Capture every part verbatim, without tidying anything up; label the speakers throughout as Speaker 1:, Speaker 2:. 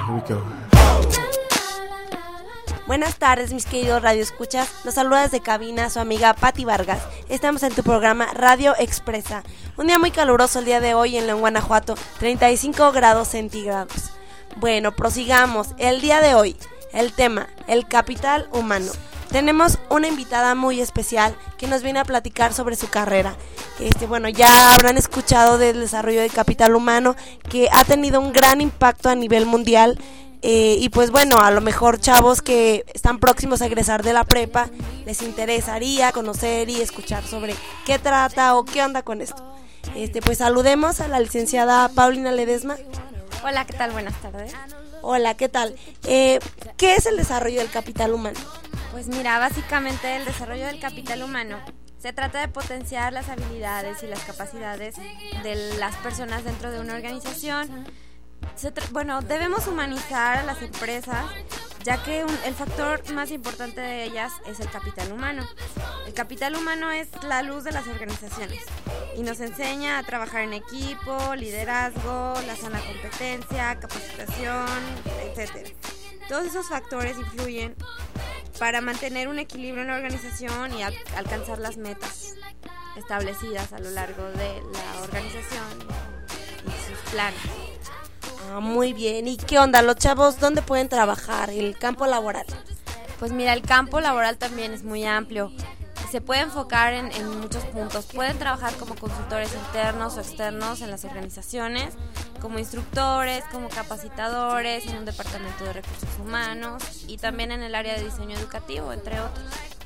Speaker 1: here we go.
Speaker 2: Buenas tardes, mis queridos radioescuchas. Los saluda desde cabina su amiga Patti Vargas. Estamos en tu programa Radio Expresa. Un día muy caluroso el día de hoy en León, Guanajuato, treinta y cinco grados centígrados. Bueno, prosigamos. El día de hoy, el tema, el capital humano. Tenemos una invitada muy especial que nos viene a platicar sobre su carrera. Este, bueno, ya habrán escuchado del desarrollo del capital humano, que ha tenido un gran impacto a nivel mundial. Eh, y pues bueno, a lo mejor chavos que están próximos a egresar de la prepa les interesaría conocer y escuchar sobre qué trata o qué onda con esto. Este, pues saludemos a la licenciada Paulina Ledesma.
Speaker 3: Hola, ¿qué tal? Buenas tardes.
Speaker 2: Hola, ¿qué tal? Eh, ¿Qué es el desarrollo del capital humano?
Speaker 3: Pues mira, básicamente el desarrollo del capital humano se trata de potenciar las habilidades y las capacidades de las personas dentro de una organización. Se tra- bueno, debemos humanizar a las empresas, ya que un, el factor más importante de ellas es el capital humano. El capital humano es la luz de las organizaciones y nos enseña a trabajar en equipo, liderazgo, la sana competencia, capacitación, etcétera. Todos esos factores influyen para mantener un equilibrio en la organización y a- alcanzar las metas establecidas a lo largo de la organización y sus planes.
Speaker 2: Ah, muy bien. ¿Y qué onda? ¿Los chavos dónde pueden trabajar? ¿El campo laboral?
Speaker 3: Pues mira, el campo laboral también es muy amplio. Se puede enfocar en, en muchos puntos. Pueden trabajar como consultores internos o externos en las organizaciones, como instructores, como capacitadores, en un departamento de recursos humanos y también en el área de diseño educativo, entre otros.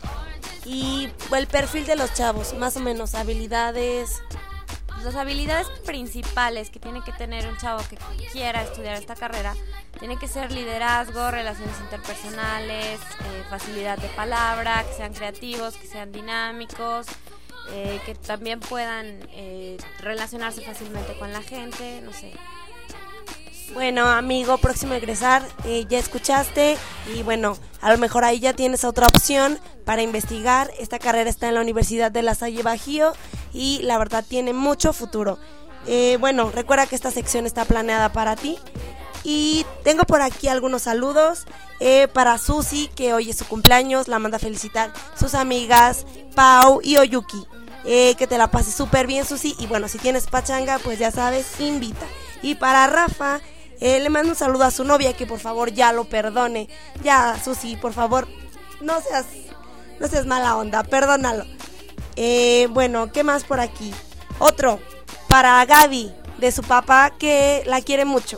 Speaker 2: Y el perfil de los chavos, más o menos, habilidades.
Speaker 3: Las habilidades principales que tiene que tener un chavo que quiera estudiar esta carrera tiene que ser liderazgo, relaciones interpersonales, eh, facilidad de palabra, que sean creativos, que sean dinámicos, eh, que también puedan eh, relacionarse fácilmente con la gente, no sé.
Speaker 2: Bueno, amigo, próximo a egresar, eh, ya escuchaste y bueno, a lo mejor ahí ya tienes otra opción para investigar. Esta carrera está en la Universidad de La Salle Bajío y la verdad tiene mucho futuro. Eh, bueno, recuerda que esta sección está planeada para ti y tengo por aquí algunos saludos eh, para Susi, que hoy es su cumpleaños, la manda a felicitar sus amigas Pau y Oyuki. Eh, que te la pases súper bien, Susi, y bueno, si tienes pachanga, pues ya sabes, invita. Y para Rafa, Eh, le mando un saludo a su novia, que por favor ya lo perdone. Ya, Susi, por favor, no seas, no seas mala onda, perdónalo. Eh, bueno, ¿qué más por aquí? Otro, para Gaby, de su papá, que la quiere mucho.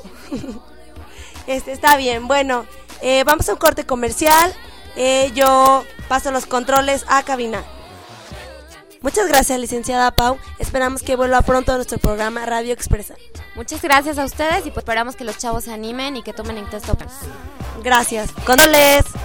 Speaker 2: Este, está bien, bueno, eh, vamos a un corte comercial. Eh, yo paso los controles a cabina. Muchas gracias, licenciada Pau. Esperamos que vuelva pronto a nuestro programa Radio Expresa.
Speaker 3: Muchas gracias a ustedes y pues esperamos que los chavos se animen y que tomen en texto.
Speaker 2: Gracias. Condoles.